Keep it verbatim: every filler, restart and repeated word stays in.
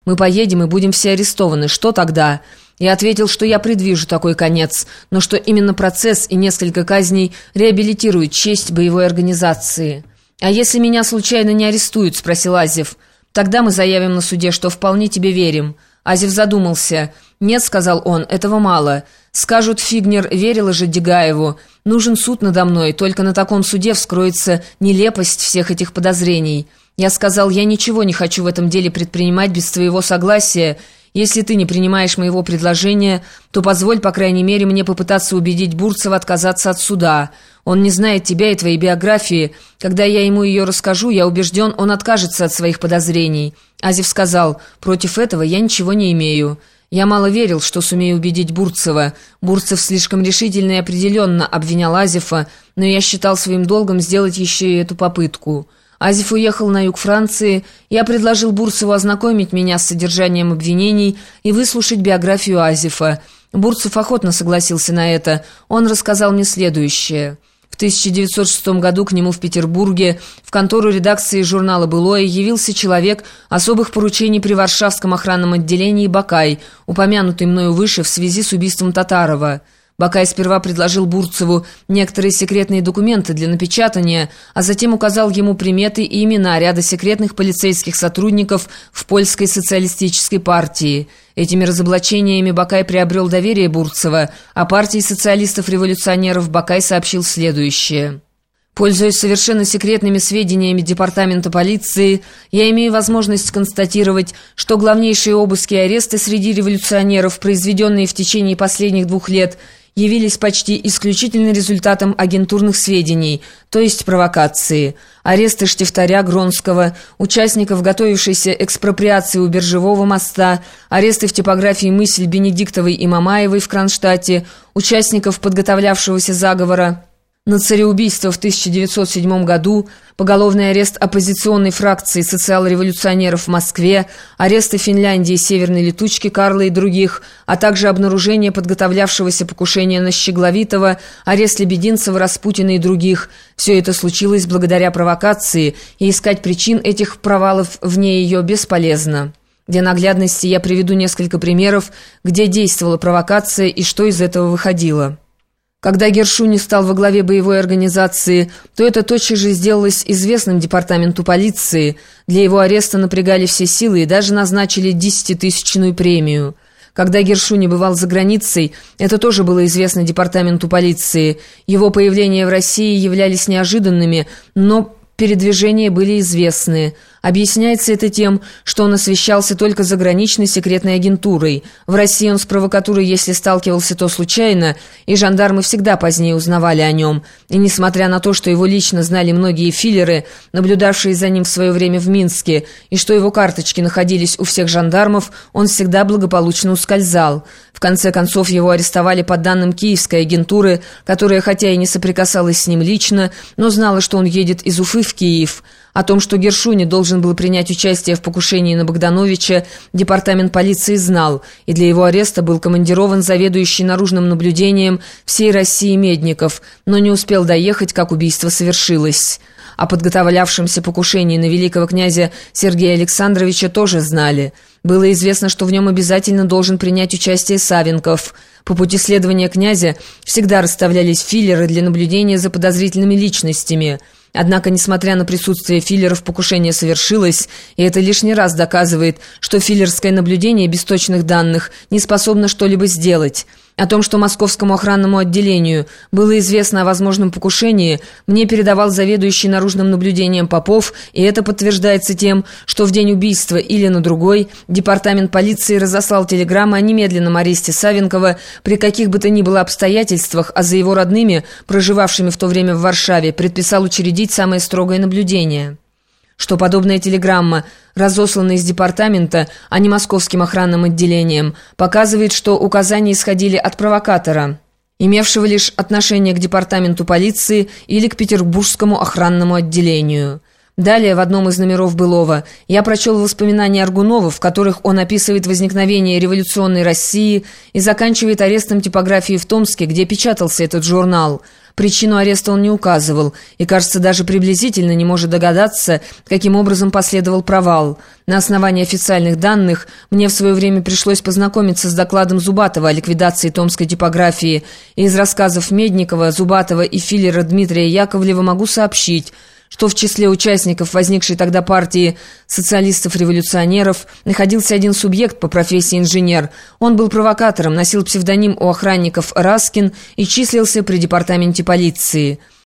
Мы поедем и будем все арестованы. Что тогда?» Я ответил, что я предвижу такой конец, но что именно процесс и несколько казней реабилитируют честь боевой организации. «А если меня случайно не арестуют?» – спросил Азев. «Тогда мы заявим на суде, что вполне тебе верим». Азев задумался. «Нет», — сказал он, — «этого мало. Скажут, Фигнер верила же Дегаеву. Нужен суд надо мной, только на таком суде вскроется нелепость всех этих подозрений». Я сказал: «Я ничего не хочу в этом деле предпринимать без твоего согласия. Если ты не принимаешь моего предложения, то позволь, по крайней мере, мне попытаться убедить Бурцева отказаться от суда. Он не знает тебя и твоей биографии. Когда я ему ее расскажу, я убежден, он откажется от своих подозрений». Азев сказал: «Против этого я ничего не имею». Я мало верил, что сумею убедить Бурцева. Бурцев слишком решительно и определенно обвинял Азефа, но я считал своим долгом сделать еще и эту попытку. Азев уехал на юг Франции. Я предложил Бурцеву ознакомить меня с содержанием обвинений и выслушать биографию Азефа. Бурцев охотно согласился на это. Он рассказал мне следующее. В тысяча девятьсот шестом году к нему в Петербурге в контору редакции журнала «Былое» явился человек особых поручений при Варшавском охранном отделении Бакай, упомянутый мною выше в связи с убийством Татарова. Бакай сперва предложил Бурцеву некоторые секретные документы для напечатания, а затем указал ему приметы и имена ряда секретных полицейских сотрудников в Польской социалистической партии. Этими разоблачениями Бакай приобрел доверие Бурцева, а партии социалистов-революционеров Бакай сообщил следующее. «Пользуясь совершенно секретными сведениями департамента полиции, я имею возможность констатировать, что главнейшие обыски и аресты среди революционеров, произведенные в течение последних двух лет, явились почти исключительно результатом агентурных сведений, то есть провокации. Аресты Штифтаря Гронского, участников готовившейся экспроприации у Биржевого моста, аресты в типографии «Мысль» Бенедиктовой и Мамаевой в Кронштадте, участников подготовлявшегося заговора на цареубийство в тысяча девятьсот седьмом году, поголовный арест оппозиционной фракции социал-революционеров в Москве, аресты Финляндии Северной Летучки Карла и других, а также обнаружение подготовлявшегося покушения на Щегловитова, арест Лебединцева, Распутина и других. Все это случилось благодаря провокации, и искать причин этих провалов вне ее бесполезно. Для наглядности я приведу несколько примеров, где действовала провокация и что из этого выходило. Когда Гершуни стал во главе боевой организации, то это тотчас же сделалось известным департаменту полиции. Для его ареста напрягали все силы и даже назначили десятитысячную премию. Когда Гершуни бывал за границей, это тоже было известно департаменту полиции. Его появления в России являлись неожиданными, но передвижения были известны. Объясняется это тем, что он освещался только заграничной секретной агентурой. В России он с провокатурой, если сталкивался, то случайно, и жандармы всегда позднее узнавали о нем. И несмотря на то, что его лично знали многие филлеры, наблюдавшие за ним в свое время в Минске, и что его карточки находились у всех жандармов, он всегда благополучно ускользал. В конце концов, его арестовали по данным киевской агентуры, которая, хотя и не соприкасалась с ним лично, но знала, что он едет из Уфы в Киев. О том, что Гершуни должен был принять участие в покушении на Богдановича, департамент полиции знал, и для его ареста был командирован заведующий наружным наблюдением всей России Медников, но не успел доехать, как убийство совершилось. О подготовлявшемся покушении на великого князя Сергея Александровича тоже знали. Было известно, что в нем обязательно должен принять участие Савенков. По пути следования князя всегда расставлялись филлеры для наблюдения за подозрительными личностями. Однако, несмотря на присутствие филлеров, покушение совершилось, и это лишний раз доказывает, что филлерское наблюдение без точных данных не способно что-либо сделать. О том, что московскому охранному отделению было известно о возможном покушении, мне передавал заведующий наружным наблюдением Попов, и это подтверждается тем, что в день убийства или на другой департамент полиции разослал телеграммы о немедленном аресте Савенкова при каких бы то ни было обстоятельствах, а за его родными, проживавшими в то время в Варшаве, предписал учредить самое строгое наблюдение. Что подобная телеграмма, разосланная из департамента, а не московским охранным отделением, показывает, что указания исходили от провокатора, имевшего лишь отношение к департаменту полиции или к петербургскому охранному отделению. Далее, в одном из номеров «Былого» я прочел воспоминания Аргунова, в которых он описывает возникновение революционной России и заканчивает арестом типографии в Томске, где печатался этот журнал. Причину ареста он не указывал и, кажется, даже приблизительно не может догадаться, каким образом последовал провал. На основании официальных данных мне в свое время пришлось познакомиться с докладом Зубатова о ликвидации томской типографии, и из рассказов Медникова, Зубатова и филлера Дмитрия Яковлева могу сообщить, что в числе участников возникшей тогда партии социалистов-революционеров находился один субъект по профессии инженер. Он был провокатором, носил псевдоним у охранников Раскин и числился при департаменте полиции.